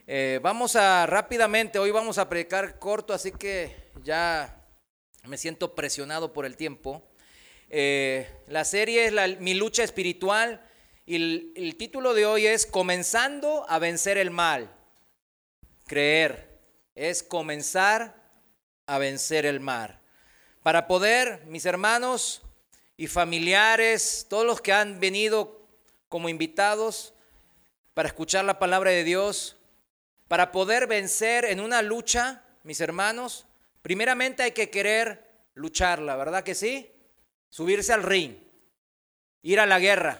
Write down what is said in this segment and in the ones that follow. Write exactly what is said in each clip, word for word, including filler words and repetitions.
Eh, vamos a rápidamente, hoy vamos a predicar corto, así que ya me siento presionado por el tiempo. Eh, la serie es la, Mi lucha espiritual y el, el título de hoy es Comenzando a vencer el mal. Creer es comenzar a vencer el mal. Para poder, mis hermanos y familiares, todos los que han venido como invitados para escuchar la palabra de Dios, para poder vencer en una lucha, mis hermanos, primeramente hay que querer lucharla, ¿verdad que sí? Subirse al ring, ir a la guerra.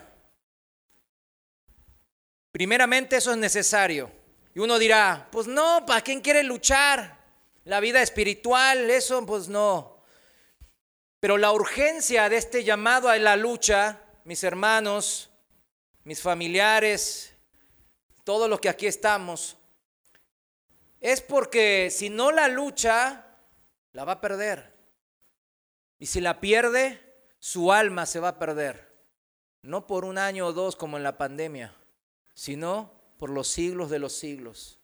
Primeramente eso es necesario. Y uno dirá, pues no, ¿para quién quiere luchar? La vida espiritual, eso pues no. Pero la urgencia de este llamado a la lucha, mis hermanos, mis familiares, todos los que aquí estamos, es porque si no la lucha, la va a perder. Y si la pierde, su alma se va a perder. No por un año o dos como en la pandemia, sino por los siglos de los siglos.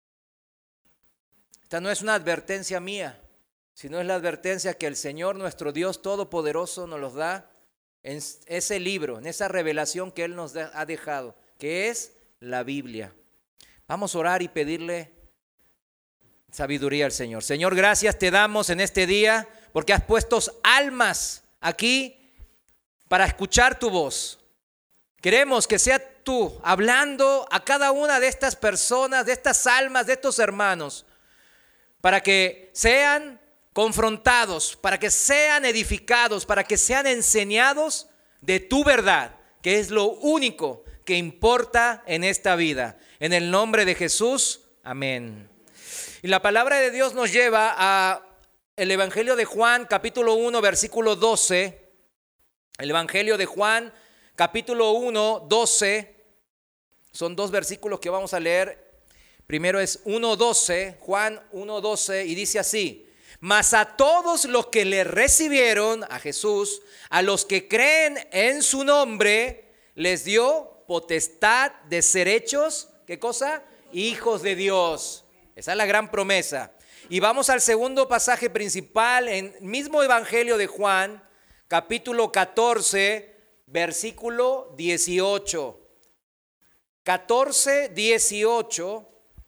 Esta no es una advertencia mía, sino es la advertencia que el Señor, nuestro Dios Todopoderoso, nos los da en ese libro, en esa revelación que Él nos ha dejado, que es la Biblia. Vamos a orar y pedirle sabiduría al Señor. Señor, gracias te damos en este día porque has puesto almas aquí para escuchar tu voz. Queremos que sea tú hablando a cada una de estas personas, de estas almas, de estos hermanos, para que sean confrontados, para que sean edificados, para que sean enseñados de tu verdad, que es lo único que importa en esta vida. En el nombre de Jesús, amén. Y la palabra de Dios nos lleva a el Evangelio de Juan, capítulo uno, versículo doce. El Evangelio de Juan, capítulo uno, doce. Son dos versículos que vamos a leer. Primero es uno doce, Juan uno doce, y dice así: mas a todos los que le recibieron, a Jesús, a los que creen en su nombre, les dio potestad de ser hechos, ¿qué cosa? Hijos de Dios. Esa es la gran promesa. Y vamos al segundo pasaje principal, en el mismo Evangelio de Juan, capítulo catorce, versículo dieciocho. catorce, dieciocho.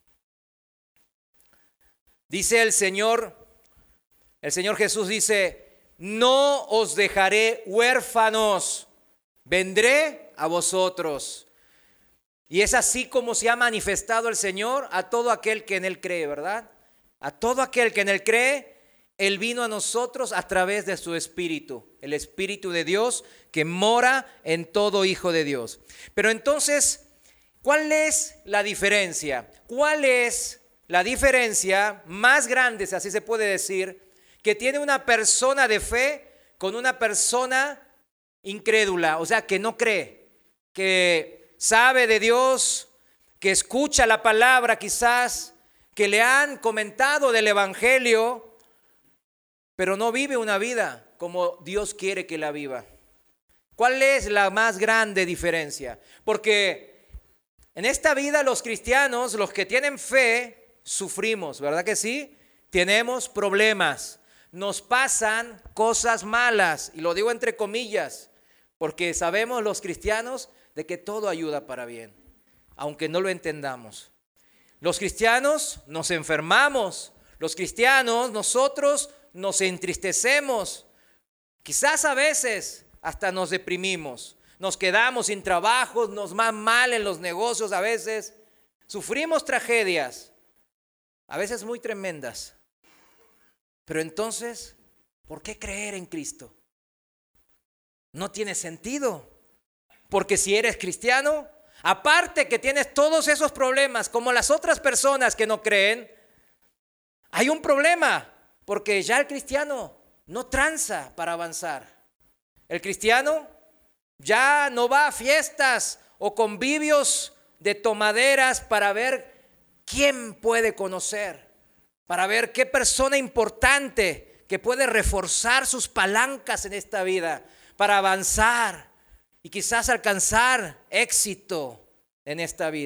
Dice el Señor, el Señor Jesús dice: no os dejaré huérfanos, vendré a vosotros. Y es así como se ha manifestado el Señor a todo aquel que en Él cree, ¿verdad? A todo aquel que en Él cree, Él vino a nosotros a través de su Espíritu, el Espíritu de Dios que mora en todo hijo de Dios. Pero entonces, ¿cuál es la diferencia? ¿Cuál es la diferencia más grande, si así se puede decir, que tiene una persona de fe con una persona incrédula? O sea, que no cree, que sabe de Dios, que escucha la palabra quizás, que le han comentado del Evangelio, pero no vive una vida como Dios quiere que la viva. ¿Cuál es la más grande diferencia? Porque en esta vida los cristianos, los que tienen fe, sufrimos, ¿verdad que sí? Tenemos problemas, nos pasan cosas malas, y lo digo entre comillas, porque sabemos los cristianos de que todo ayuda para bien, aunque no lo entendamos. Los cristianos nos enfermamos, los cristianos nosotros nos entristecemos, quizás a veces hasta nos deprimimos, nos quedamos sin trabajo, nos va mal en los negocios a veces, sufrimos tragedias, a veces muy tremendas. Pero entonces, ¿por qué creer en Cristo? No tiene sentido. Porque si eres cristiano, aparte que tienes todos esos problemas, como las otras personas que no creen, hay un problema, porque ya el cristiano no tranza para avanzar. El cristiano ya no va a fiestas o convivios de tomaderas para ver quién puede conocer, para ver qué persona importante que puede reforzar sus palancas en esta vida, para avanzar y quizás alcanzar éxito en esta vida.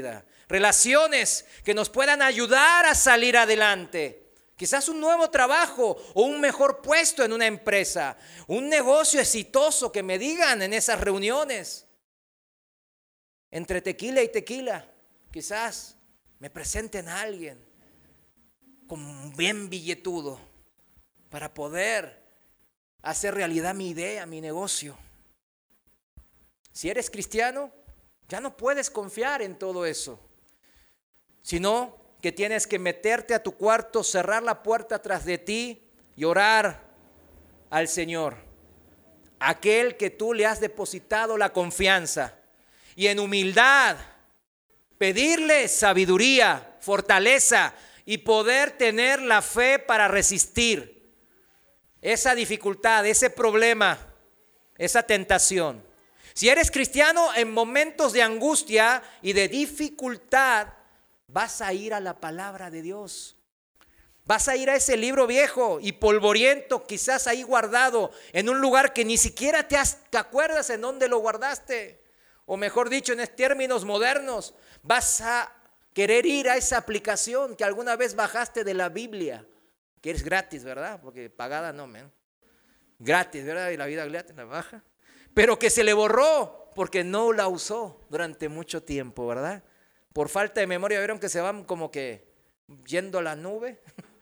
relaciones que nos puedan ayudar a salir adelante. Quizás un nuevo trabajo o un mejor puesto en una empresa, un negocio exitoso que me digan en esas reuniones. Entre tequila y tequila, quizás me presenten a alguien con bien billetudo para poder hacer realidad mi idea, mi negocio. Si eres cristiano, ya no puedes confiar en todo eso, sino que tienes que meterte a tu cuarto, cerrar la puerta tras de ti y orar al Señor, aquel que tú le has depositado la confianza, y en humildad pedirle sabiduría, fortaleza y poder tener la fe para resistir esa dificultad, ese problema, esa tentación. Si eres cristiano, en momentos de angustia y de dificultad, vas a ir a la palabra de Dios. Vas a ir a ese libro viejo y polvoriento, quizás ahí guardado en un lugar que ni siquiera te, has, te acuerdas en dónde lo guardaste. O mejor dicho, en términos modernos, vas a querer ir a esa aplicación que alguna vez bajaste de la Biblia, que es gratis, ¿verdad? Porque pagada no, man. Gratis, ¿verdad? Y la vida gratis la baja. Pero que se le borró porque no la usó durante mucho tiempo, ¿verdad? Por falta de memoria, vieron que se van como que yendo a la nube.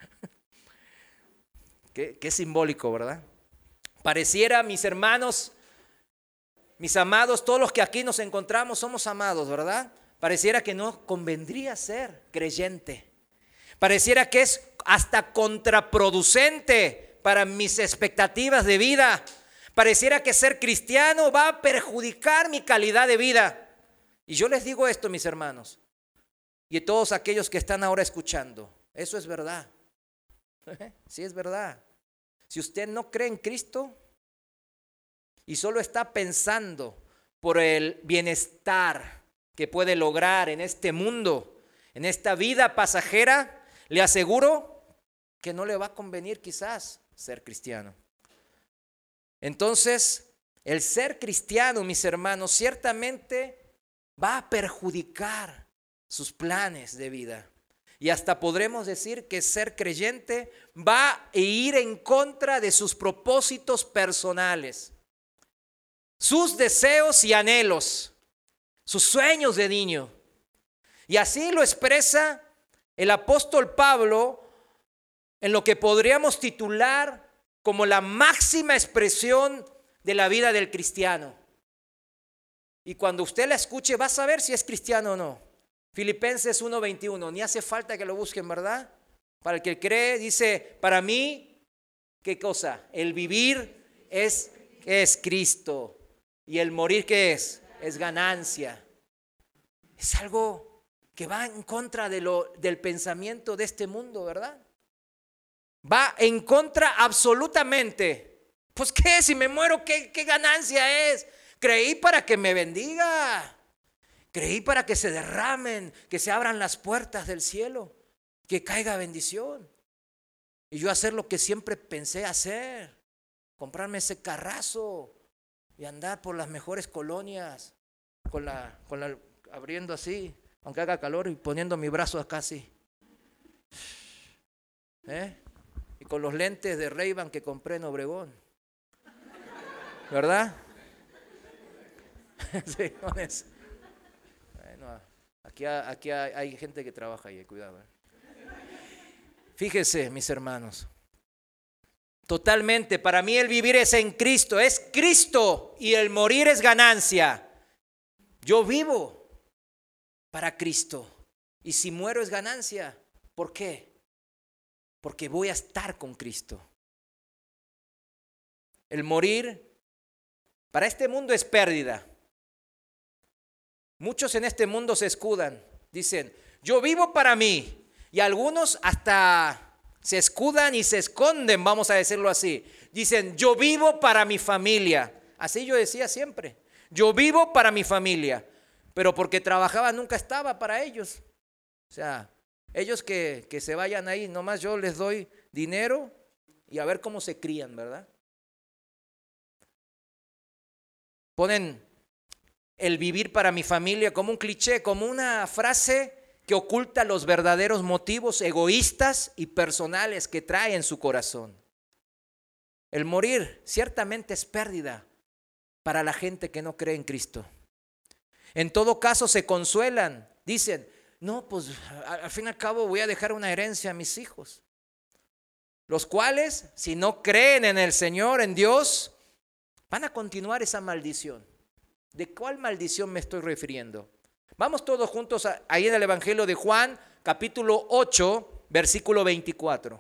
qué, qué simbólico, ¿verdad? Pareciera, mis hermanos, mis amados, todos los que aquí nos encontramos somos amados, ¿verdad? Pareciera que no convendría ser creyente. Pareciera que es hasta contraproducente para mis expectativas de vida. Pareciera que ser cristiano va a perjudicar mi calidad de vida. Y yo les digo esto, mis hermanos, y todos aquellos que están ahora escuchando, eso es verdad. Sí, es verdad. Si usted no cree en Cristo y solo está pensando por el bienestar que puede lograr en este mundo, en esta vida pasajera, le aseguro que no le va a convenir quizás ser cristiano. Entonces, el ser cristiano, mis hermanos, ciertamente va a perjudicar sus planes de vida. Y hasta podremos decir que ser creyente va a ir en contra de sus propósitos personales, sus deseos y anhelos, sus sueños de niño. Y así lo expresa el apóstol Pablo en lo que podríamos titular como la máxima expresión de la vida del cristiano. Y cuando usted la escuche va a saber si es cristiano o no. Filipenses uno veintiuno, ni hace falta que lo busquen, ¿verdad? Para el que cree, dice, para mí, ¿qué cosa? El vivir es, es Cristo. Y el morir, ¿qué es? Es ganancia. Es algo que va en contra de lo, del pensamiento de este mundo, ¿verdad? Va en contra absolutamente. Pues qué, si me muero, ¿qué, qué ganancia es? Creí para que me bendiga. Creí para que se derramen, que se abran las puertas del cielo, que caiga bendición. Y yo hacer lo que siempre pensé hacer, comprarme ese carrazo y andar por las mejores colonias, con la, con la, abriendo así, aunque haga calor, y poniendo mi brazo acá así. ¿Eh? Y con los lentes de Ray-Ban que compré en Obregón. ¿Verdad? Sí, con eso. Bueno, aquí, aquí hay, hay gente que trabaja ahí, cuidado. ¿eh? Fíjese, mis hermanos. Totalmente, para mí el vivir es en Cristo, es Cristo, y el morir es ganancia. Yo vivo para Cristo, y si muero es ganancia. ¿Por qué? Porque voy a estar con Cristo. El morir para este mundo es pérdida. Muchos en este mundo se escudan, dicen, yo vivo para mí, y algunos hasta se escudan y se esconden, vamos a decirlo así. Dicen, yo vivo para mi familia. Así yo decía siempre, yo vivo para mi familia, pero porque trabajaba nunca estaba para ellos. O sea, ellos que, que se vayan ahí, nomás yo les doy dinero y a ver cómo se crían, ¿verdad? Ponen el vivir para mi familia como un cliché, como una frase que oculta los verdaderos motivos egoístas y personales que trae en su corazón. El morir ciertamente es pérdida para la gente que no cree en Cristo. En todo caso se consuelan, dicen, no, pues al fin y al cabo voy a dejar una herencia a mis hijos, los cuales, si no creen en el Señor, en Dios, van a continuar esa maldición. ¿De cuál maldición me estoy refiriendo? Vamos todos juntos a, ahí en el Evangelio de Juan, capítulo ocho, versículo veinticuatro.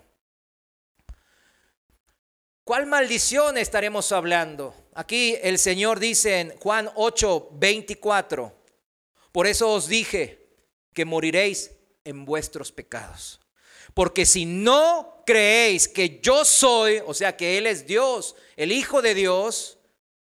¿Cuál maldición estaremos hablando? Aquí el Señor dice en Juan ocho, veinticuatro, por eso os dije que moriréis en vuestros pecados. Porque si no creéis que yo soy, o sea que Él es Dios, el Hijo de Dios,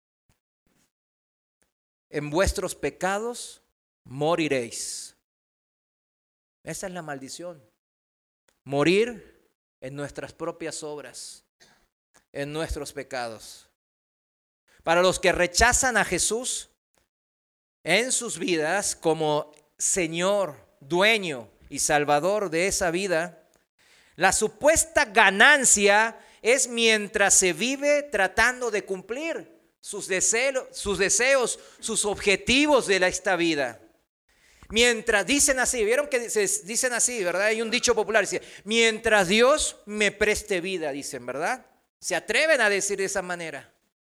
en vuestros pecados moriréis. Esa es la maldición. Morir en nuestras propias obras, en nuestros pecados. Para los que rechazan a Jesús en sus vidas como Señor, dueño y Salvador de esa vida, la supuesta ganancia es mientras se vive tratando de cumplir sus deseos, sus deseos, sus objetivos de esta vida. Mientras dicen así, vieron que se dicen así, ¿verdad? Hay un dicho popular, dice, mientras Dios me preste vida, dicen, ¿verdad? Se atreven a decir de esa manera.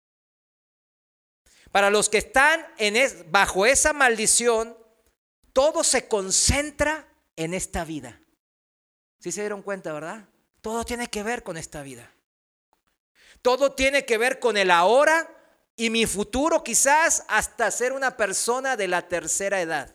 Para los que están en es, bajo esa maldición, todo se concentra en esta vida. ¿Sí se dieron cuenta, verdad? Todo tiene que ver con esta vida. Todo tiene que ver con el ahora y mi futuro, quizás hasta ser una persona de la tercera edad.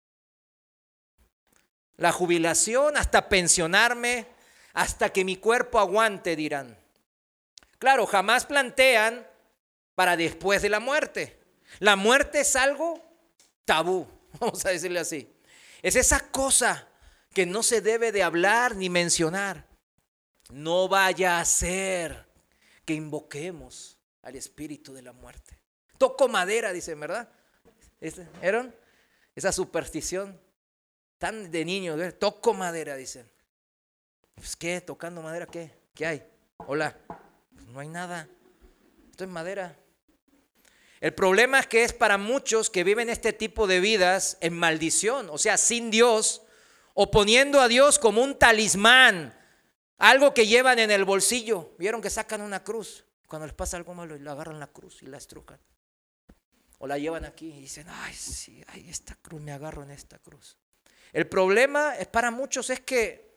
La jubilación, hasta pensionarme, hasta que mi cuerpo aguante, dirán. Claro, jamás plantean para después de la muerte. La muerte es algo tabú, vamos a decirle así. Es esa cosa que no se debe de hablar ni mencionar. No vaya a ser que invoquemos al espíritu de la muerte. Toco madera, dicen, ¿verdad? ¿Vieron? Esa superstición tan de niños, ¿eh? Toco madera, dicen. Pues, ¿qué? ¿Tocando madera qué? ¿Qué hay? Hola. Pues no hay nada. Esto es madera. El problema es que es para muchos que viven este tipo de vidas en maldición, o sea, sin Dios, o poniendo a Dios como un talismán, algo que llevan en el bolsillo. ¿Vieron que sacan una cruz? Cuando les pasa algo malo, le agarran la cruz y la estrujan. O la llevan aquí y dicen, ay, sí, ay, esta cruz, me agarro en esta cruz. El problema es para muchos es que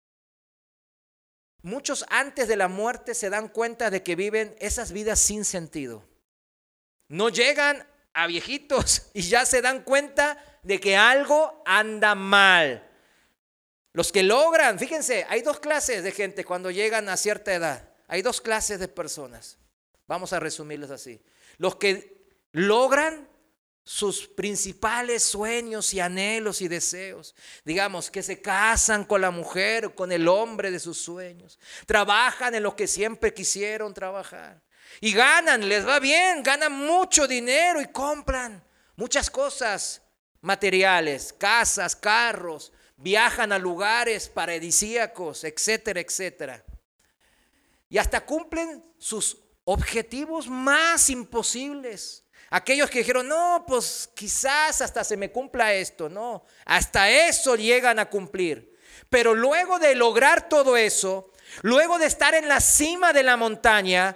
muchos antes de la muerte se dan cuenta de que viven esas vidas sin sentido. No llegan a viejitos y ya se dan cuenta de que algo anda mal. Los que logran, fíjense, hay dos clases de gente cuando llegan a cierta edad. Hay dos clases de personas. Vamos a resumirles así. Los que logran sus principales sueños y anhelos y deseos. Digamos que se casan con la mujer o con el hombre de sus sueños. Trabajan en lo que siempre quisieron trabajar. Y ganan, les va bien, ganan mucho dinero y compran muchas cosas materiales, casas, carros, viajan a lugares paradisíacos, etcétera, etcétera. Y hasta cumplen sus objetivos más imposibles. Aquellos que dijeron, no, pues quizás hasta se me cumpla esto, no, hasta eso llegan a cumplir. Pero luego de lograr todo eso, luego de estar en la cima de la montaña,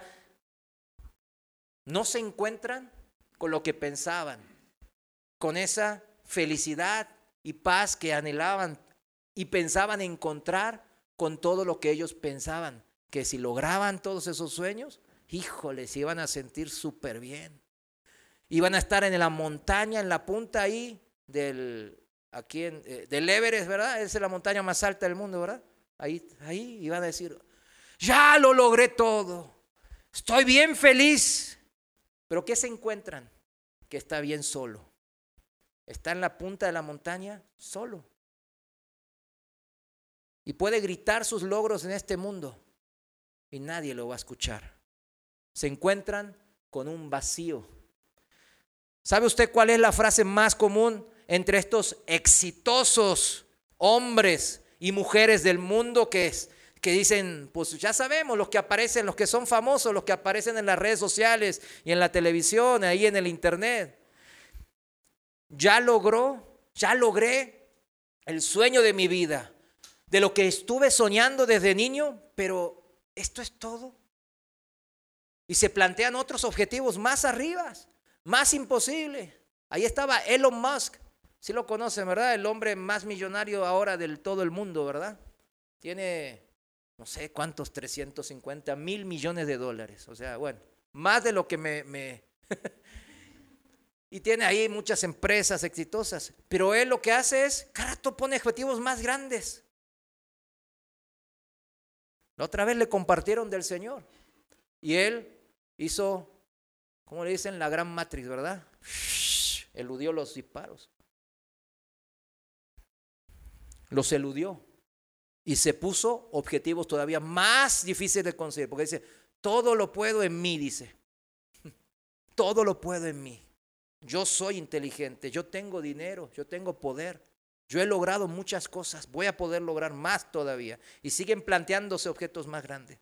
no se encuentran con lo que pensaban, con esa felicidad y paz que anhelaban y pensaban encontrar con todo lo que ellos pensaban, que si lograban todos esos sueños, híjole, se iban a sentir súper bien. Iban a estar en la montaña, en la punta ahí del, aquí en, eh, del Everest, ¿verdad? Esa es la montaña más alta del mundo, ¿verdad? Ahí, ahí iban a decir, ya lo logré todo, estoy bien feliz. ¿Pero qué se encuentran? Que está bien solo. Está en la punta de la montaña solo. Y puede gritar sus logros en este mundo y nadie lo va a escuchar. Se encuentran con un vacío. ¿Sabe usted cuál es la frase más común entre estos exitosos hombres y mujeres del mundo que, es, que dicen, pues ya sabemos, los que aparecen, los que son famosos, los que aparecen en las redes sociales y en la televisión, ahí en el internet? Ya logró, ya logré el sueño de mi vida, de lo que estuve soñando desde niño, pero esto es todo. Y se plantean otros objetivos más arriba, más imposible. Ahí estaba Elon Musk, sí lo conocen, ¿verdad? El hombre más millonario ahora del todo el mundo, ¿verdad? Tiene, no sé cuántos, trescientos cincuenta mil millones de dólares. O sea, bueno, más de lo que me... me y tiene ahí muchas empresas exitosas. Pero él lo que hace es, cada rato pone objetivos más grandes. La otra vez le compartieron del Señor. Y él hizo, ¿cómo le dicen? La gran matriz, ¿verdad? Eludió los disparos. Los eludió. Y se puso objetivos todavía más difíciles de conseguir. Porque dice, todo lo puedo en mí, dice. Todo lo puedo en mí. Yo soy inteligente, yo tengo dinero, yo tengo poder. Yo he logrado muchas cosas, voy a poder lograr más todavía. Y siguen planteándose objetos más grandes.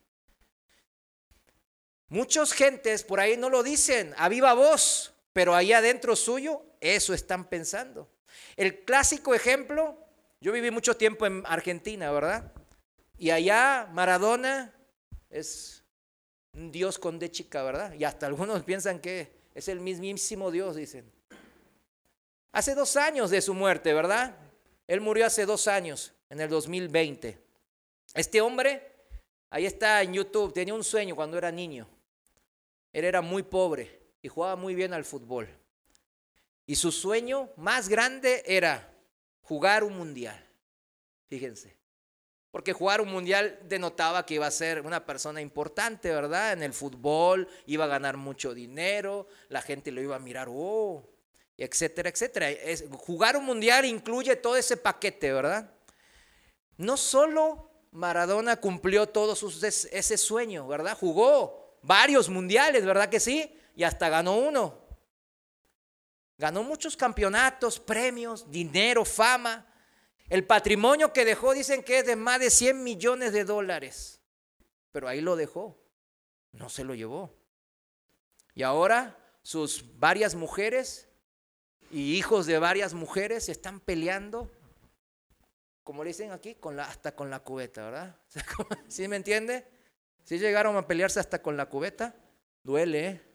Muchas gentes por ahí no lo dicen a viva voz, pero ahí adentro suyo eso están pensando. El clásico ejemplo, yo viví mucho tiempo en Argentina, ¿verdad? Y allá Maradona es un Dios con D chica, ¿verdad? Y hasta algunos piensan que es el mismísimo Dios, dicen. Hace dos años de su muerte, ¿verdad? Él murió hace dos años, en el dos mil veinte. Este hombre, ahí está en YouTube, tenía un sueño cuando era niño. Él era muy pobre y jugaba muy bien al fútbol. Y su sueño más grande era jugar un mundial. Fíjense. Porque jugar un mundial denotaba que iba a ser una persona importante, ¿verdad? En el fútbol, iba a ganar mucho dinero, la gente lo iba a mirar, oh, etcétera, etcétera. Es, jugar un mundial incluye todo ese paquete, ¿verdad? No solo Maradona cumplió todo sus, ese sueño, ¿verdad? Jugó varios mundiales, ¿verdad que sí? Y hasta ganó uno. Ganó muchos campeonatos, premios, dinero, fama. El patrimonio que dejó dicen que es de más de cien millones de dólares. Pero ahí lo dejó, no se lo llevó. Y ahora sus varias mujeres y hijos de varias mujeres están peleando, como le dicen aquí, con la, hasta con la cubeta, ¿verdad? ¿Sí me entiende? ¿Sí llegaron a pelearse hasta con la cubeta? Duele, ¿eh?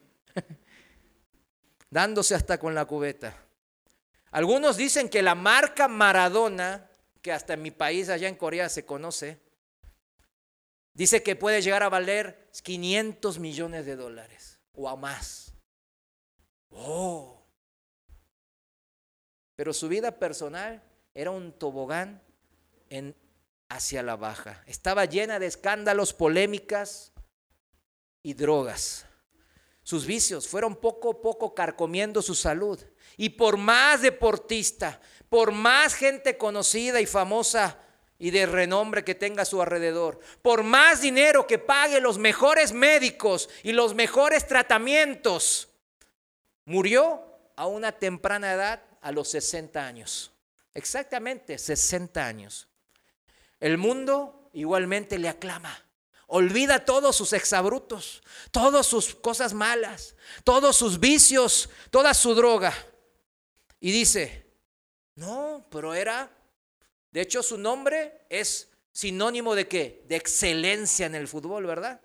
Dándose hasta con la cubeta. Algunos dicen que la marca Maradona, que hasta en mi país, allá en Corea, se conoce, dice que puede llegar a valer quinientos millones de dólares o a más. Oh. Pero su vida personal era un tobogán en, hacia la baja. Estaba llena de escándalos, polémicas y drogas. Sus vicios fueron poco a poco carcomiendo su salud. Y por más deportista, por más gente conocida y famosa y de renombre que tenga a su alrededor, por más dinero que pague los mejores médicos y los mejores tratamientos, murió a una temprana edad, a los sesenta años. Exactamente, sesenta años. El mundo igualmente le aclama. Olvida todos sus exabruptos, todas sus cosas malas, todos sus vicios, toda su droga. Y dice, no, pero era, de hecho su nombre es sinónimo de ¿qué? De excelencia en el fútbol, ¿verdad?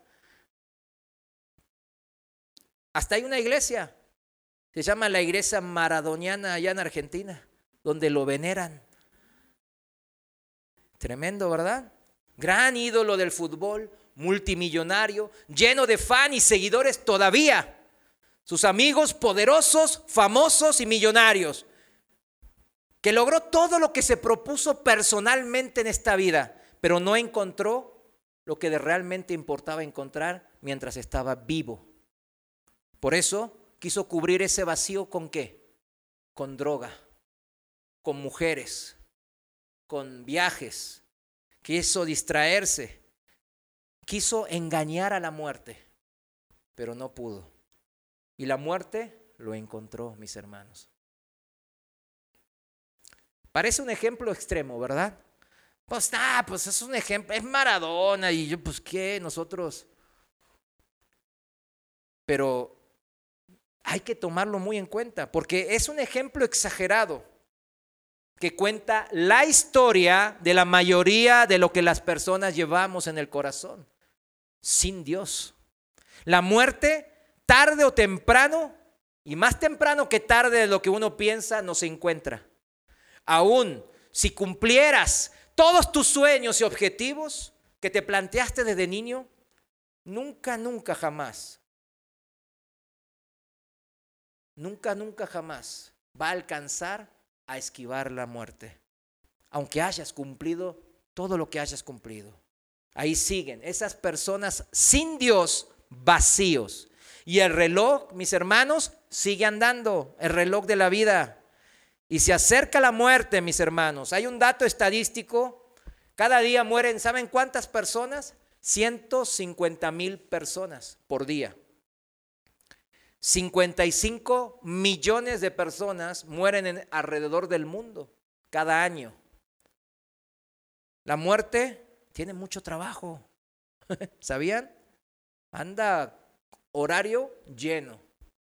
Hasta hay una iglesia, se llama la iglesia maradoniana allá en Argentina, donde lo veneran. Tremendo, ¿verdad? Gran ídolo del fútbol, multimillonario, lleno de fans y seguidores todavía. Sus amigos poderosos, famosos y millonarios. Que logró todo lo que se propuso personalmente en esta vida, pero no encontró lo que realmente importaba encontrar mientras estaba vivo. Por eso quiso cubrir ese vacío ¿con qué? Con droga, con mujeres, con viajes. Quiso distraerse, quiso engañar a la muerte, pero no pudo. Y la muerte lo encontró, mis hermanos. Parece un ejemplo extremo, ¿verdad? Pues, ah, pues es un ejemplo, es Maradona y yo, pues, ¿qué? Nosotros. Pero hay que tomarlo muy en cuenta porque es un ejemplo exagerado que cuenta la historia de la mayoría de lo que las personas llevamos en el corazón, sin Dios. La muerte, tarde o temprano, y más temprano que tarde de lo que uno piensa, nos encuentra. Aún si cumplieras todos tus sueños y objetivos que te planteaste desde niño, nunca, nunca, jamás, nunca, nunca, jamás va a alcanzar a esquivar la muerte, aunque hayas cumplido todo lo que hayas cumplido. Ahí siguen esas personas sin Dios, vacíos. Y el reloj, mis hermanos, sigue andando, el reloj de la vida. Y se acerca la muerte, mis hermanos. Hay un dato estadístico, cada día mueren, ¿saben cuántas personas? ciento cincuenta mil personas por día. cincuenta y cinco millones de personas mueren en, alrededor del mundo cada año. La muerte tiene mucho trabajo. ¿Sabían? Anda horario lleno.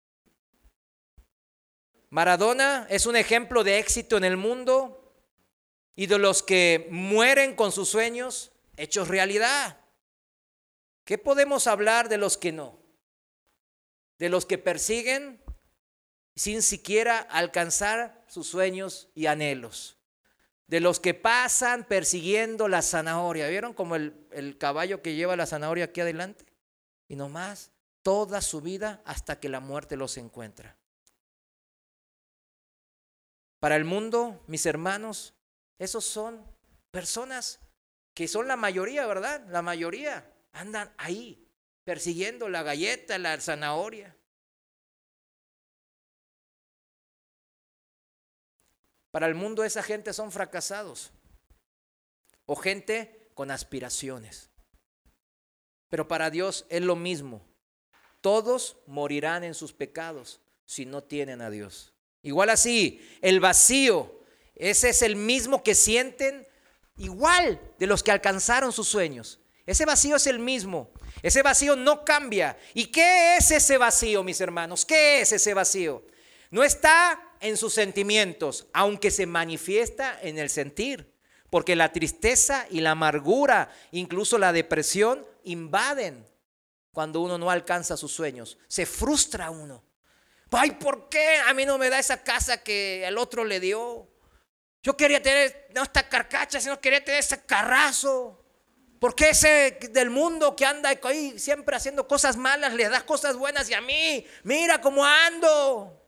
Maradona es un ejemplo de éxito en el mundo y de los que mueren con sus sueños hechos realidad. ¿Qué podemos hablar de los que no? De los que persiguen sin siquiera alcanzar sus sueños y anhelos. De los que pasan persiguiendo la zanahoria. ¿Vieron como el, el caballo que lleva la zanahoria aquí adelante? Y nomás toda su vida hasta que la muerte los encuentra. Para el mundo, mis hermanos, esos son personas que son la mayoría, ¿verdad? La mayoría andan ahí persiguiendo la galleta, la zanahoria. Para el mundo esa gente son fracasados o gente con aspiraciones. Pero para Dios es lo mismo. Todos morirán en sus pecados si no tienen a Dios. Igual así, el vacío, ese es el mismo que sienten igual de los que alcanzaron sus sueños. Ese vacío es el mismo. Ese vacío no cambia. ¿Y qué es ese vacío, mis hermanos? ¿Qué es ese vacío? No está en sus sentimientos, aunque se manifiesta en el sentir. Porque la tristeza y la amargura, incluso la depresión, invaden cuando uno no alcanza sus sueños. Se frustra uno. Ay, ¿por qué a mí no me da esa casa que el otro le dio? Yo quería tener, no esta carcacha, sino quería tener ese carrazo. ¿Por qué ese del mundo que anda ahí siempre haciendo cosas malas le da cosas buenas y a mí, mira cómo ando?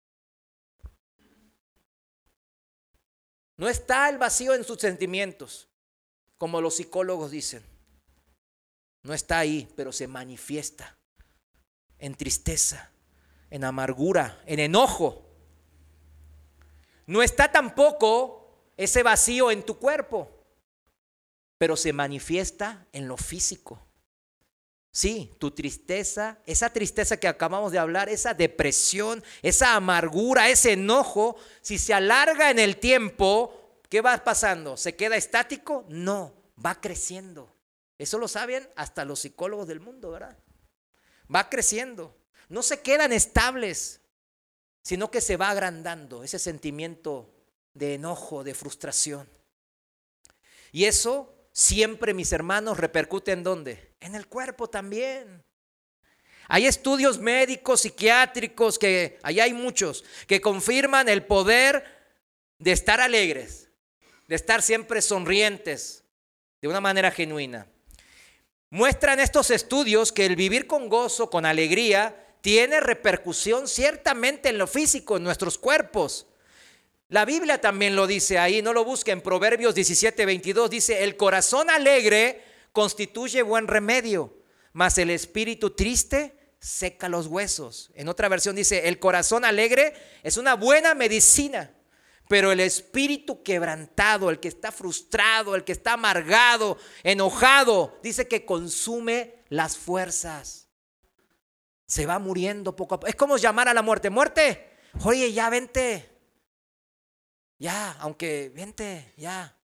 No está el vacío en sus sentimientos, como los psicólogos dicen. No está ahí, pero se manifiesta en tristeza, en amargura, en enojo. No está tampoco ese vacío en tu cuerpo, pero se manifiesta en lo físico. Sí, tu tristeza, esa tristeza que acabamos de hablar, esa depresión, esa amargura, ese enojo, si se alarga en el tiempo, ¿qué va pasando? ¿Se queda estático? No, va creciendo. Eso lo saben hasta los psicólogos del mundo, ¿verdad? Va creciendo. No se quedan estables, sino que se va agrandando ese sentimiento de enojo, de frustración. Y eso siempre, mis hermanos, repercute ¿en dónde? En el cuerpo también. Hay estudios médicos, psiquiátricos, que allá hay muchos, que confirman el poder de estar alegres, de estar siempre sonrientes, de una manera genuina. Muestran estos estudios que el vivir con gozo, con alegría, tiene repercusión ciertamente en lo físico, en nuestros cuerpos. La Biblia también lo dice ahí, no lo busquen, Proverbios diecisiete, veintidós dice, el corazón alegre constituye buen remedio, mas el espíritu triste seca los huesos. En otra versión dice, el corazón alegre es una buena medicina, pero el espíritu quebrantado, el que está frustrado, el que está amargado, enojado, dice que consume las fuerzas. Se va muriendo poco a poco. Es como llamar a la muerte. Muerte, oye, ya vente. Ya, aunque vente, ya.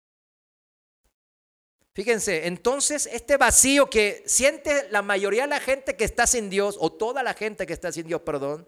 Fíjense, entonces este vacío que siente la mayoría de la gente que está sin Dios, o toda la gente que está sin Dios, perdón,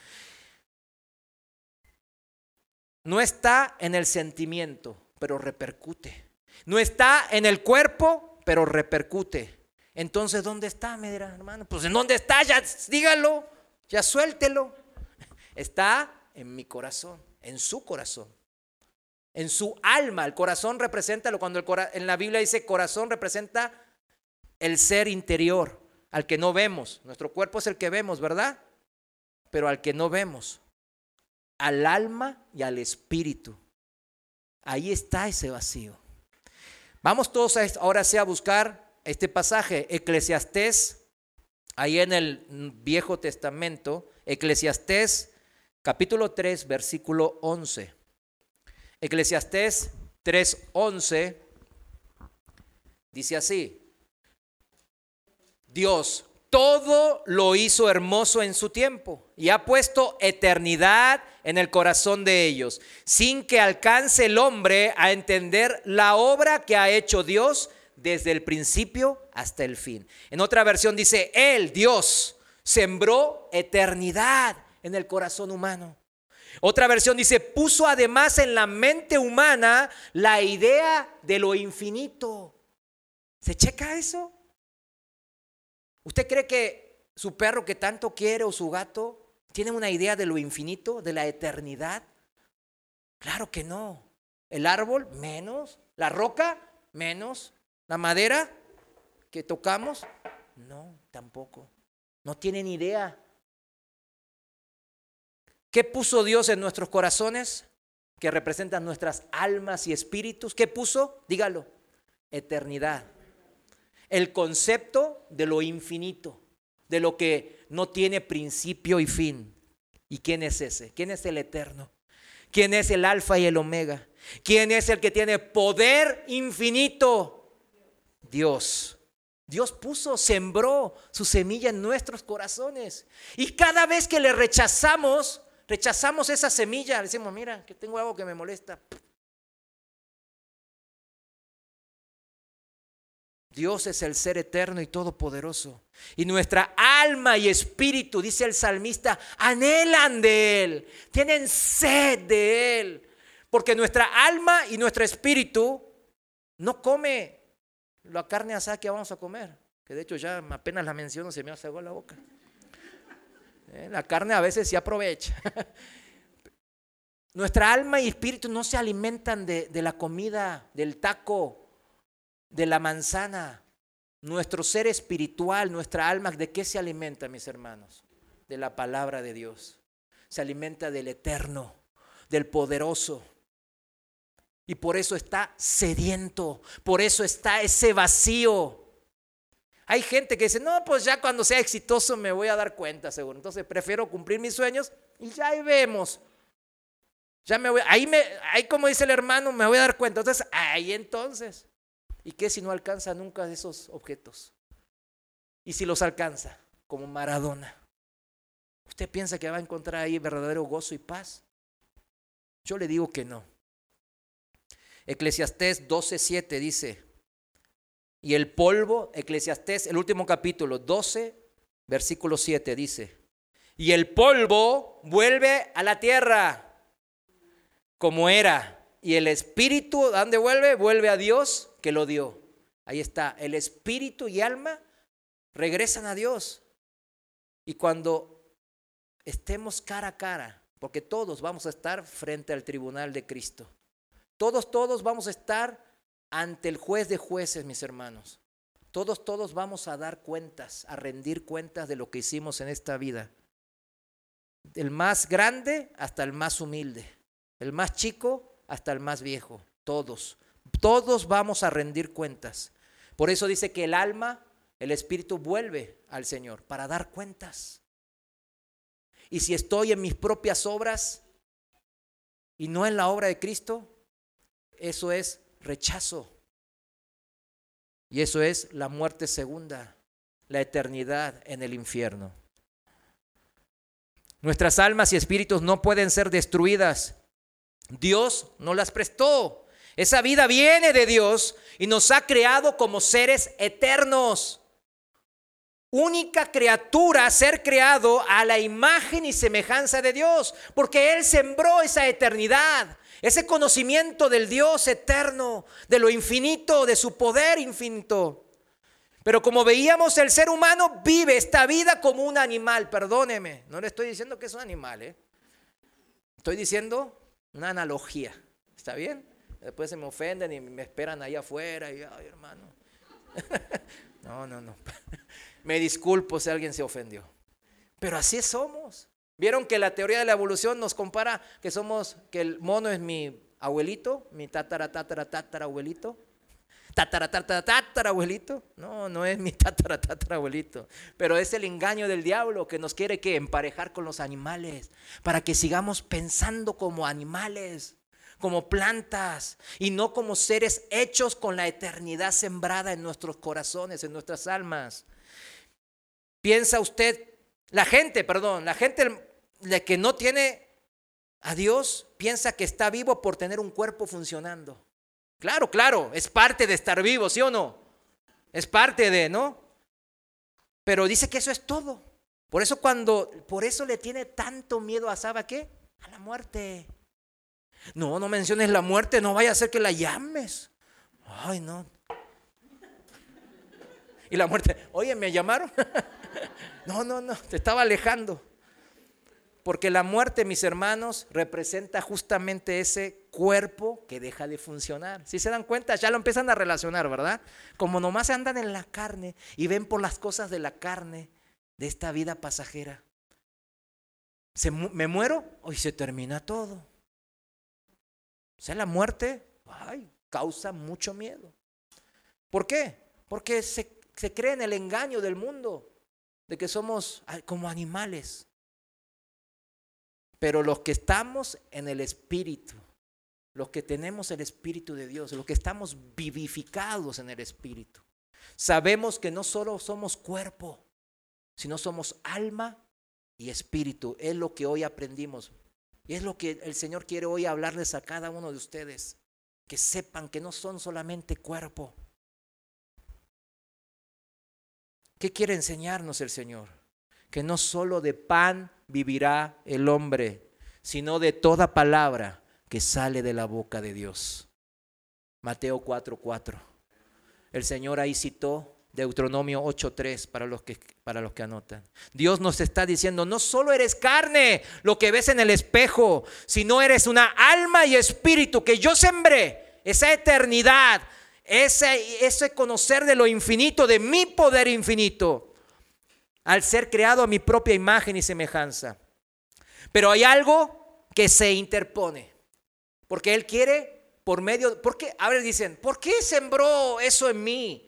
no está en el sentimiento, pero repercute. No está en el cuerpo, pero repercute. Entonces, ¿dónde está? Me dirán, hermano, pues ¿en dónde está? Ya dígalo, ya suéltelo. Está en mi corazón, en su corazón, en su alma. El corazón representa, cuando el cora- en la Biblia dice corazón representa el ser interior, al que no vemos. Nuestro cuerpo es el que vemos, ¿verdad? Pero al que no vemos, al alma y al espíritu. Ahí está ese vacío. Vamos todos a, ahora sí a buscar este pasaje, Eclesiastés, ahí en el Viejo Testamento, Eclesiastés capítulo tres, versículo once. Eclesiastés tres, once dice así: Dios todo lo hizo hermoso en su tiempo y ha puesto eternidad en el corazón de ellos, sin que alcance el hombre a entender la obra que ha hecho Dios desde el principio hasta el fin. En otra versión dice, Él, Dios, sembró eternidad en el corazón humano. Otra versión dice, puso además en la mente humana la idea de lo infinito. ¿Se checa eso? ¿Usted cree que su perro que tanto quiere o su gato tiene una idea de lo infinito, de la eternidad? Claro que no. El árbol, menos. La roca, menos. La madera que tocamos, no, tampoco. No tienen idea. ¿Qué puso Dios en nuestros corazones? Que representan nuestras almas y espíritus. ¿Qué puso? Dígalo. Eternidad. El concepto de lo infinito, de lo que no tiene principio y fin. ¿Y quién es ese? ¿Quién es el eterno? ¿Quién es el alfa y el omega? ¿Quién es el que tiene poder infinito? Dios. Dios puso, sembró su semilla en nuestros corazones. Y cada vez que le rechazamos, rechazamos esa semilla, le decimos, mira, que tengo algo que me molesta. Dios es el ser eterno y todopoderoso. Y nuestra alma y espíritu, dice el salmista, anhelan de Él, tienen sed de Él. Porque nuestra alma y nuestro espíritu no come la carne asada que vamos a comer. Que de hecho ya apenas la menciono se me hace agua la boca. ¿Eh? La carne a veces sí aprovecha. Nuestra alma y espíritu no se alimentan de, de la comida, del taco, de la manzana. Nuestro ser espiritual, nuestra alma, ¿de qué se alimenta, mis hermanos? De la palabra de Dios. Se alimenta del eterno, del poderoso. Y por eso está sediento, por eso está ese vacío. Hay gente que dice, no, pues ya cuando sea exitoso me voy a dar cuenta, seguro. Entonces prefiero cumplir mis sueños y ya ahí vemos. Ya me voy, ahí, me, ahí como dice el hermano, me voy a dar cuenta. Entonces, ahí entonces. ¿Y qué si no alcanza nunca esos objetos? ¿Y si los alcanza? Como Maradona. ¿Usted piensa que va a encontrar ahí verdadero gozo y paz? Yo le digo que no. Eclesiastés doce siete dice, y el polvo, Eclesiastés, el último capítulo, doce, versículo siete dice, y el polvo vuelve a la tierra como era, y el espíritu, ¿a dónde vuelve? Vuelve a Dios que lo dio. Ahí está, el espíritu y alma regresan a Dios. Y cuando estemos cara a cara, porque todos vamos a estar frente al tribunal de Cristo. Todos, todos vamos a estar ante el juez de jueces, mis hermanos. Todos, todos vamos a dar cuentas, a rendir cuentas de lo que hicimos en esta vida. Del más grande hasta el más humilde. El más chico hasta el más viejo. Todos. Todos vamos a rendir cuentas. Por eso dice que el alma, el espíritu vuelve al Señor para dar cuentas. Y si estoy en mis propias obras y no en la obra de Cristo, eso es rechazo. Y eso es la muerte segunda, la eternidad en el infierno. Nuestras almas y espíritus no pueden ser destruidas. Dios nos las prestó. Esa vida viene de Dios y nos ha creado como seres eternos. Única criatura a ser creado a la imagen y semejanza de Dios, porque Él sembró esa eternidad, ese conocimiento del Dios eterno, de lo infinito, de su poder infinito. Pero como veíamos, el ser humano vive esta vida como un animal. Perdóneme, no le estoy diciendo que es un animal, ¿eh? Estoy diciendo una analogía. ¿Está bien? Después se me ofenden y me esperan ahí afuera y, ay, hermano. No, no, no. Me disculpo si alguien se ofendió. Pero así somos. ¿Vieron que la teoría de la evolución nos compara que somos, que el mono es mi abuelito, mi tatara, tatara, tatara abuelito? Tatara, tatara, tatara abuelito. No, no es mi tatara, tatara abuelito. Pero es el engaño del diablo que nos quiere que emparejar con los animales, para que sigamos pensando como animales, como plantas, y no como seres hechos con la eternidad sembrada en nuestros corazones, en nuestras almas. Piensa usted, la gente, perdón, la gente que no tiene a Dios piensa que está vivo por tener un cuerpo funcionando. Claro, claro, es parte de estar vivo, ¿sí o no? Es parte de, ¿no? Pero dice que eso es todo. Por eso cuando, por eso le tiene tanto miedo a, ¿sabe qué? A la muerte. No, no menciones la muerte, no vaya a ser que la llames. Ay, no. Y la muerte, oye, ¿me llamaron? No, no, no, te estaba alejando. Porque la muerte, mis hermanos, representa justamente ese cuerpo que deja de funcionar. Si se dan cuenta, ya lo empiezan a relacionar, ¿verdad? Como nomás andan en la carne y ven por las cosas de la carne, de esta vida pasajera. Se, ¿Me muero? Hoy se termina todo. O sea, la muerte, ay, causa mucho miedo. ¿Por qué? Porque se, se cree en el engaño del mundo, de que somos como animales. Pero los que estamos en el Espíritu, los que tenemos el Espíritu de Dios, los que estamos vivificados en el Espíritu, sabemos que no solo somos cuerpo, sino somos alma y espíritu. Es lo que hoy aprendimos. Y es lo que el Señor quiere hoy hablarles a cada uno de ustedes. Que sepan que no son solamente cuerpo. ¿Qué quiere enseñarnos el Señor? Que no solo de pan vivirá el hombre, sino de toda palabra que sale de la boca de Dios. Mateo cuatro cuatro. El Señor ahí citó Deuteronomio ocho tres para los que, para los que anotan. Dios nos está diciendo, no solo eres carne, lo que ves en el espejo, sino eres una alma y espíritu que yo sembré, esa eternidad, ese, ese conocer de lo infinito, de mi poder infinito, al ser creado a mi propia imagen y semejanza. Pero hay algo que se interpone, porque Él quiere por medio, ¿por qué? A ver, dicen, ¿por qué sembró eso en mí?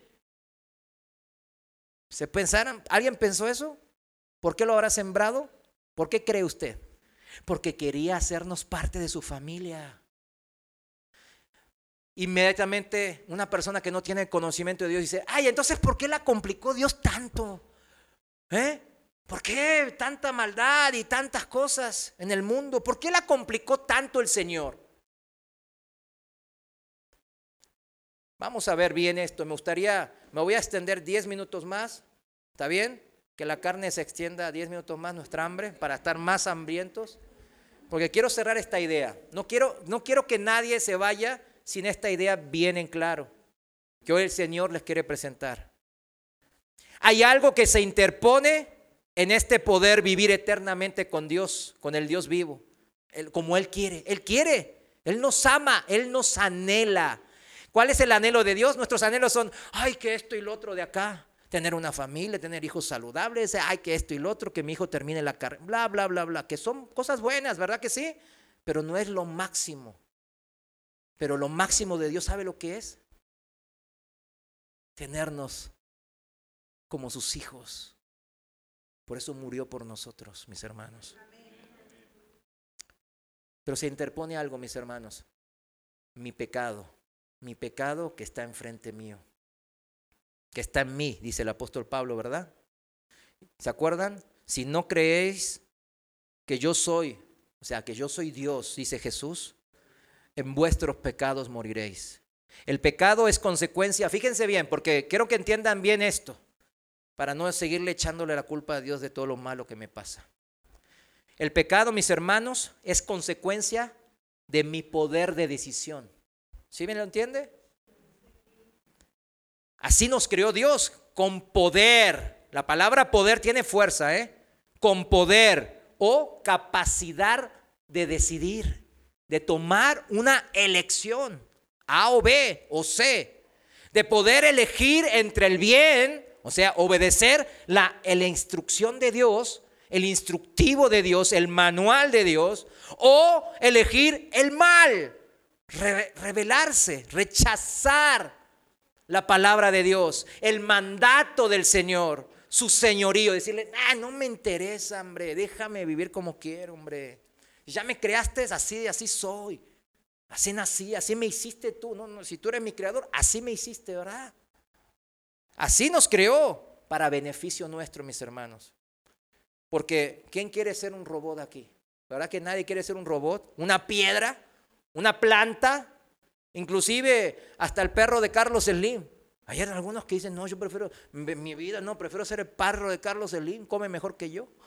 ¿Se pensaron? ¿Alguien pensó eso? ¿Por qué lo habrá sembrado? ¿Por qué cree usted? Porque quería hacernos parte de su familia. Inmediatamente una persona que no tiene conocimiento de Dios dice, ay, entonces ¿por qué la complicó Dios tanto? ¿Eh? ¿Por qué tanta maldad y tantas cosas en el mundo? ¿Por qué la complicó tanto el Señor? Vamos a ver bien esto. Me gustaría, me voy a extender diez minutos más. ¿Está bien? Que la carne se extienda diez minutos más, nuestra hambre, para estar más hambrientos. Porque quiero cerrar esta idea. No quiero, no quiero que nadie se vaya sin esta idea bien en claro, que hoy el Señor les quiere presentar. Hay algo que se interpone en este poder vivir eternamente con Dios, con el Dios vivo, Él, como Él quiere. Él quiere, Él nos ama, Él nos anhela. ¿Cuál es el anhelo de Dios? Nuestros anhelos son, ay, que esto y lo otro de acá, tener una familia, tener hijos saludables, ay, que esto y lo otro, que mi hijo termine la carrera, bla, bla, bla, bla, que son cosas buenas, ¿verdad que sí? Pero no es lo máximo. Pero lo máximo de Dios, ¿sabe lo que es? Tenernos como sus hijos. Por eso murió por nosotros, mis hermanos. Pero se interpone algo, mis hermanos. Mi pecado. Mi pecado que está enfrente mío. Que está en mí, dice el apóstol Pablo, ¿verdad? ¿Se acuerdan? Si no creéis que yo soy, o sea, que yo soy Dios, dice Jesús, en vuestros pecados moriréis. El pecado es consecuencia, fíjense bien, porque quiero que entiendan bien esto, para no seguirle echándole la culpa a Dios de todo lo malo que me pasa. El pecado, mis hermanos, es consecuencia de mi poder de decisión. ¿Sí me lo entiende? Así nos creó Dios, con poder. La palabra poder tiene fuerza, ¿eh? Con poder o capacidad de decidir, de tomar una elección, A o B o C, de poder elegir entre el bien, o sea, obedecer la, la instrucción de Dios, el instructivo de Dios, el manual de Dios, o elegir el mal, re, rebelarse, rechazar la palabra de Dios, el mandato del Señor, su señorío, decirle, ah, no me interesa, hombre, déjame vivir como quiero, hombre. Ya me creaste así, así soy, así nací, así me hiciste tú. No, no, si tú eres mi creador, así me hiciste, ¿verdad? Así nos creó para beneficio nuestro, mis hermanos. Porque ¿quién quiere ser un robot aquí? ¿Verdad que nadie quiere ser un robot? ¿Una piedra? ¿Una planta? Inclusive hasta el perro de Carlos Slim. Hay algunos que dicen, no, yo prefiero, mi vida, no, prefiero ser el perro de Carlos Slim, come mejor que yo.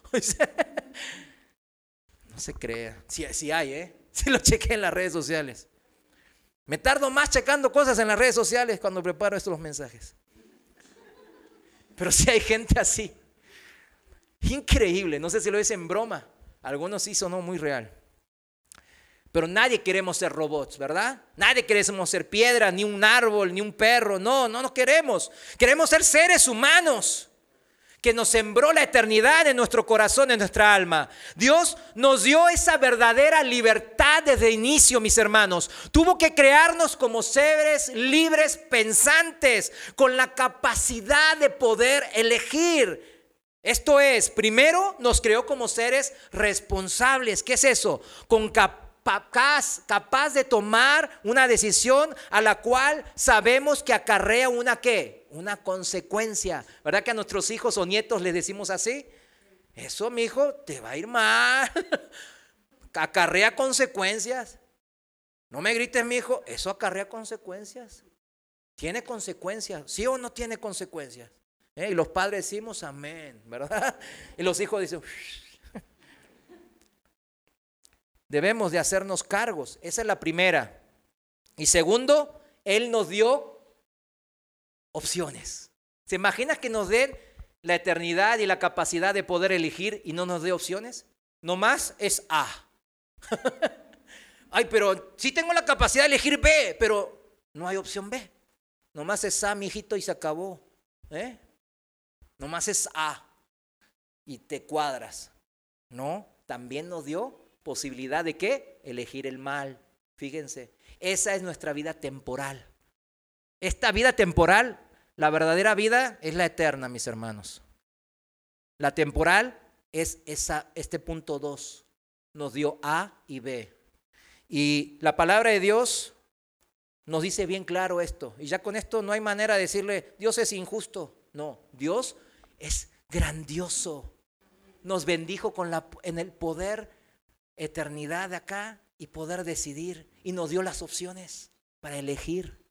No se crea. Sí, sí hay, ¿eh? Sí lo chequé en las redes sociales. Me tardo más checando cosas en las redes sociales cuando preparo estos mensajes. Pero sí hay gente así. Increíble, no sé si lo dicen en broma. Algunos sí sonó muy real. Pero nadie queremos ser robots, ¿verdad? Nadie queremos ser piedra, ni un árbol, ni un perro. No, no nos queremos. Queremos ser seres humanos, que nos sembró la eternidad en nuestro corazón, en nuestra alma. Dios nos dio esa verdadera libertad desde el inicio, mis hermanos. Tuvo que crearnos como seres libres, pensantes, con la capacidad de poder elegir. Esto es, primero nos creó como seres responsables. ¿Qué es eso? Con capaz, capaz de tomar una decisión a la cual sabemos que acarrea una ¿qué? Una consecuencia. ¿Verdad que a nuestros hijos o nietos les decimos así? Eso, mi hijo, te va a ir mal. Acarrea consecuencias. No me grites, mi hijo, eso acarrea consecuencias. ¿Tiene consecuencias? ¿Sí o no tiene consecuencias? ¿Eh? Y los padres decimos amén, ¿verdad? Y los hijos dicen, debemos de hacernos cargos. Esa es la primera. Y segundo, Él nos dio opciones. ¿Se imagina que nos den la eternidad y la capacidad de poder elegir y no nos dé opciones? Nomás es A. Ay, pero sí tengo la capacidad de elegir B, pero no hay opción B. Nomás es A, mi hijito, y se acabó. ¿Eh? Nomás es A y te cuadras. No, también nos dio posibilidad de ¿qué? Elegir el mal. Fíjense, esa es nuestra vida temporal. Esta vida temporal, la verdadera vida es la eterna, mis hermanos. La temporal es esa, este punto dos. Nos dio A y B. Y la palabra de Dios nos dice bien claro esto. Y ya con esto no hay manera de decirle, Dios es injusto. No, Dios es grandioso. Nos bendijo con la, en el poder, eternidad de acá y poder decidir. Y nos dio las opciones para elegir.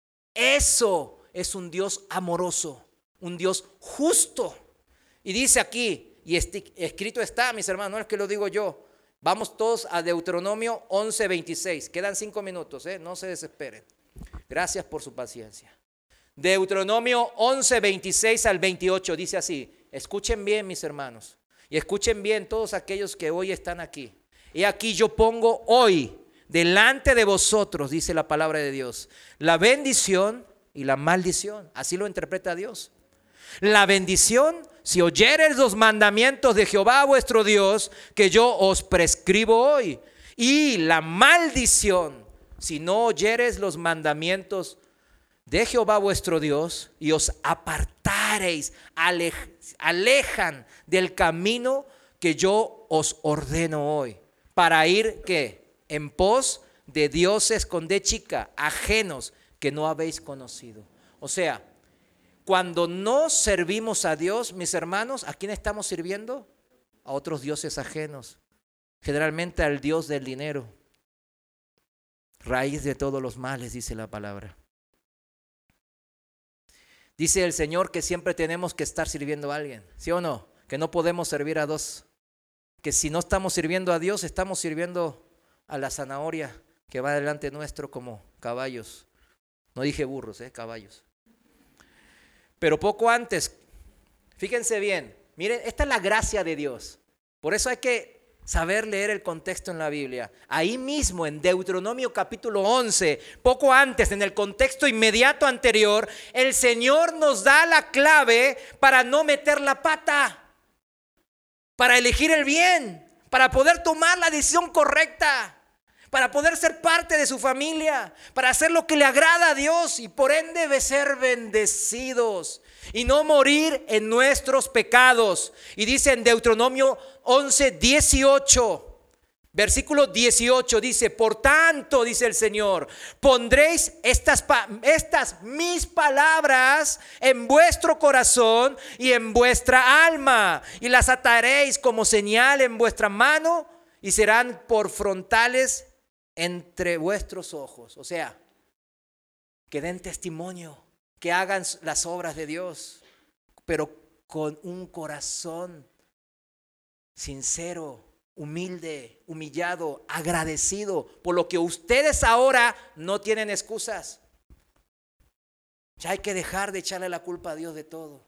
Eso es un Dios amoroso, un Dios justo. Y dice aquí, y este, escrito está, mis hermanos, no es que lo digo yo. Vamos todos a Deuteronomio once veintiséis. Quedan cinco minutos, ¿eh? No se desesperen. Gracias por su paciencia. Deuteronomio once, veintiséis al veintiocho dice así. Escuchen bien, mis hermanos, y escuchen bien todos aquellos que hoy están aquí. Y aquí yo pongo hoy delante de vosotros, dice la palabra de Dios, la bendición y la maldición. Así lo interpreta Dios. La bendición, si oyereis los mandamientos de Jehová vuestro Dios, que yo os prescribo hoy. Y la maldición, si no oyereis los mandamientos de Jehová vuestro Dios y os apartareis, alej, alejan del camino que yo os ordeno hoy, para ir ¿qué? En pos de dioses con D chica, ajenos que no habéis conocido. O sea, cuando no servimos a Dios, mis hermanos, ¿a quién estamos sirviendo? A otros dioses ajenos. generalmente al Dios del dinero, raíz de todos los males, dice la palabra. Dice el Señor que siempre tenemos que estar sirviendo a alguien, ¿sí o no? Que no podemos servir a dos. Que si no estamos sirviendo a Dios, estamos sirviendo a la zanahoria que va delante nuestro como caballos. No dije burros, eh, caballos. Pero poco antes, fíjense bien, miren, esta es la gracia de Dios. Por eso hay que saber leer el contexto en la Biblia. Ahí mismo en Deuteronomio capítulo once, poco antes, en el contexto inmediato anterior, el Señor nos da la clave para no meter la pata, para elegir el bien, para poder tomar la decisión correcta, para poder ser parte de su familia, para hacer lo que le agrada a Dios y por ende de ser bendecidos y no morir en nuestros pecados. Y dice en Deuteronomio once, dieciocho, versículo dieciocho, dice: por tanto, dice el Señor, pondréis estas, estas mis palabras en vuestro corazón y en vuestra alma, y las ataréis como señal en vuestra mano y serán por frontales entre vuestros ojos. O sea, que den testimonio, que hagan las obras de Dios, pero con un corazón sincero, humilde, humillado, agradecido, por lo que ustedes ahora no tienen excusas. Ya hay que dejar de echarle la culpa a Dios de todo.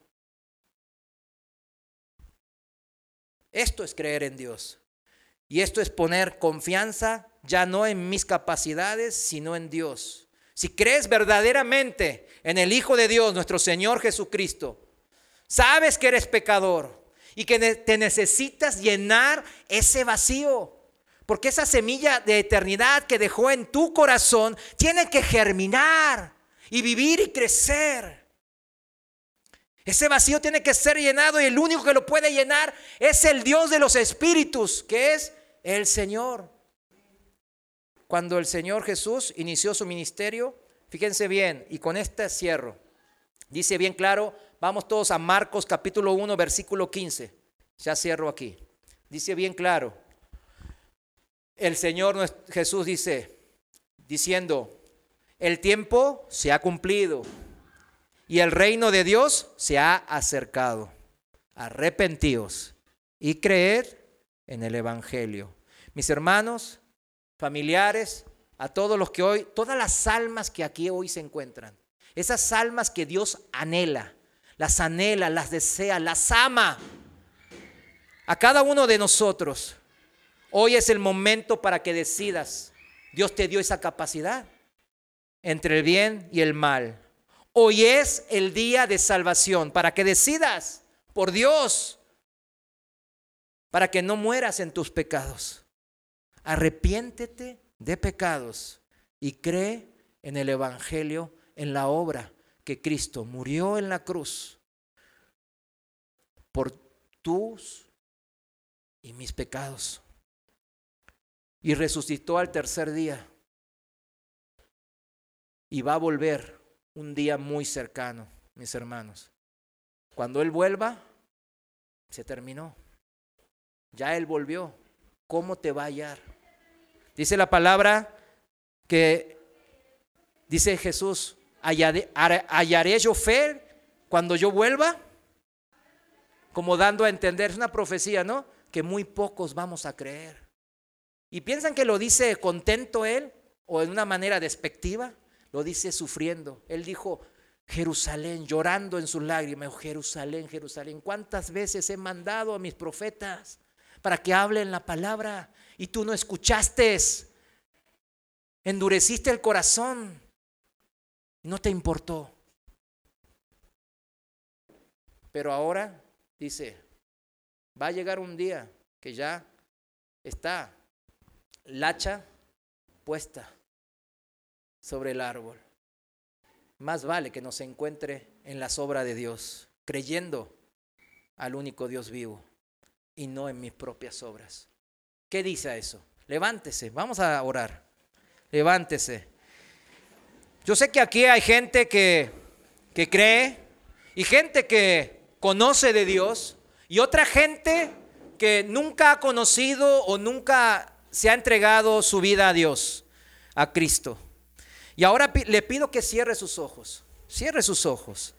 Esto es creer en Dios. Y esto es poner confianza ya no en mis capacidades, sino en Dios. Si crees verdaderamente en el Hijo de Dios, nuestro Señor Jesucristo, sabes que eres pecador y que te necesitas llenar ese vacío. Porque esa semilla de eternidad que dejó en tu corazón tiene que germinar y vivir y crecer. Ese vacío tiene que ser llenado y el único que lo puede llenar es el Dios de los espíritus, que es el Señor. Cuando el Señor Jesús inició su ministerio, fíjense bien, y con este cierro, dice bien claro, vamos todos a Marcos capítulo uno, versículo quince, ya cierro aquí, dice bien claro, el Señor Jesús dice, diciendo, el tiempo se ha cumplido y el reino de Dios se ha acercado, arrepentíos y creed en el Evangelio. Mis hermanos, familiares, a todos los que hoy, todas las almas que aquí hoy se encuentran, esas almas que Dios anhela, las anhela, las desea, las ama, a cada uno de nosotros, hoy es el momento para que decidas. Dios te dio esa capacidad entre el bien y el mal. Hoy es el día de salvación para que decidas por Dios, para que no mueras en tus pecados. Arrepiéntete de pecados y cree en el Evangelio, en la obra que Cristo murió en la cruz por tus y mis pecados y resucitó al tercer día y va a volver un día muy cercano, mis hermanos. Cuando Él vuelva, se terminó. Ya Él volvió. ¿Cómo te va a hallar? Dice la palabra que, dice Jesús, hallaré, hallaré yo fe cuando yo vuelva, como dando a entender, es una profecía, ¿no? Que muy pocos vamos a creer. Y piensan que lo dice contento Él o en una manera despectiva, lo dice sufriendo. Él dijo, Jerusalén, llorando en sus lágrimas, Jerusalén, Jerusalén, ¿cuántas veces he mandado a mis profetas para que hablen la palabra y tú no escuchaste? Endureciste el corazón, no te importó. Pero ahora dice, va a llegar un día que ya está la hacha puesta sobre el árbol. Más vale que nos encuentre en las obras de Dios, creyendo al único Dios vivo y no en mis propias obras. ¿Qué dice eso? Levántese, vamos a orar. Levántese. Yo sé que aquí hay gente que, que cree y gente que conoce de Dios y otra gente que nunca ha conocido o nunca se ha entregado su vida a Dios, a Cristo. Y ahora le pido que cierre sus ojos, cierre sus ojos.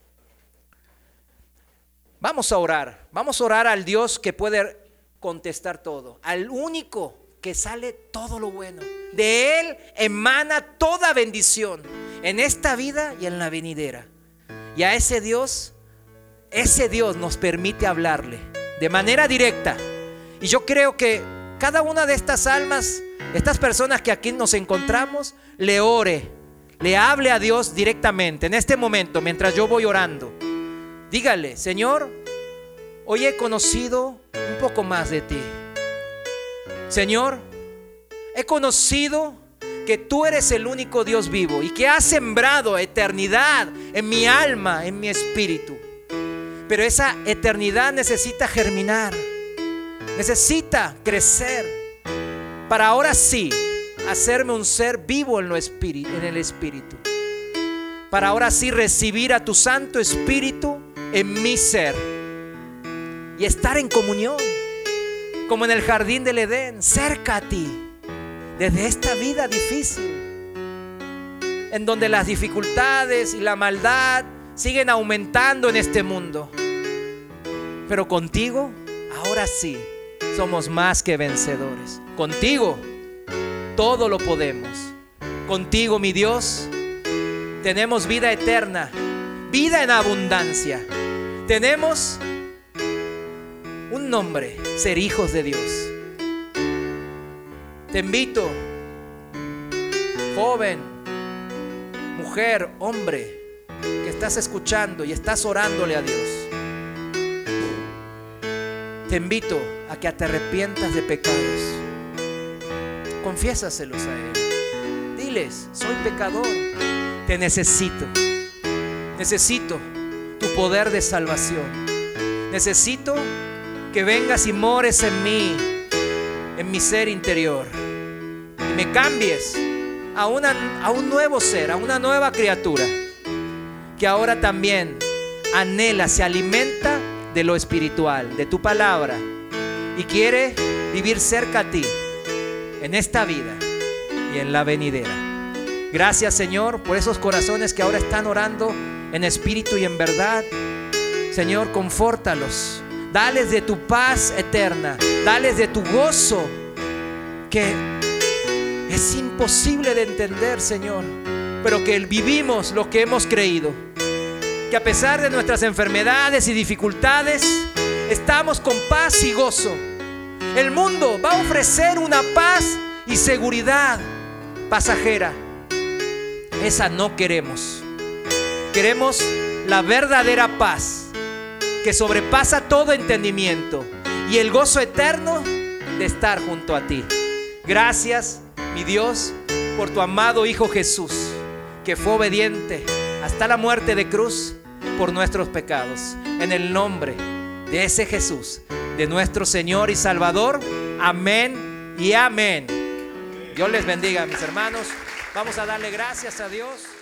Vamos a orar, vamos a orar al Dios que puede contestar todo, al único que sale todo lo bueno. De Él emana toda bendición en esta vida y en la venidera. Y a ese Dios, ese Dios nos permite hablarle de manera directa. Y yo creo que cada una de estas almas, estas personas que aquí nos encontramos, le ore, le hable a Dios directamente en este momento mientras yo voy orando. Dígale: Señor, hoy he conocido un poco más de ti. Señor, he conocido que tú eres el único Dios vivo y que has sembrado eternidad en mi alma, en mi espíritu. Pero esa eternidad necesita germinar, necesita crecer para ahora sí hacerme un ser vivo en, lo espíritu, en el espíritu. Para ahora sí recibir a tu Santo Espíritu en mi ser y estar en comunión, como en el jardín del Edén, cerca a ti, desde esta vida difícil, en donde las dificultades y la maldad siguen aumentando en este mundo. Pero contigo, ahora sí, somos más que vencedores. Contigo, todo lo podemos. Contigo, mi Dios, tenemos vida eterna, vida en abundancia. Tenemos un nombre: ser hijos de Dios. Te invito, joven, mujer, hombre, que estás escuchando y estás orándole a Dios. Te invito a que te arrepientas de pecados. Confiésaselos a Él. Diles: soy pecador, te necesito. Necesito tu poder de salvación. Necesito que vengas y mores en mí, en mi ser interior, y me cambies a, una, a un nuevo ser, a una nueva criatura, que ahora también anhela, se alimenta de lo espiritual, de tu palabra, y quiere vivir cerca a ti en esta vida y en la venidera. Gracias, Señor, por esos corazones que ahora están orando en espíritu y en verdad. Señor, confórtalos. Dales de tu paz eterna, dales de tu gozo, que es imposible de entender, Señor, pero que vivimos lo que hemos creído. Que a pesar de nuestras enfermedades y dificultades, estamos con paz y gozo. El mundo va a ofrecer una paz y seguridad pasajera. Esa no queremos. Queremos la verdadera paz que sobrepasa todo entendimiento y el gozo eterno de estar junto a ti. Gracias, mi Dios, por tu amado Hijo Jesús, que fue obediente hasta la muerte de cruz por nuestros pecados. En el nombre de ese Jesús, de nuestro Señor y Salvador. Amén y amén. Dios les bendiga, mis hermanos. Vamos a darle gracias a Dios.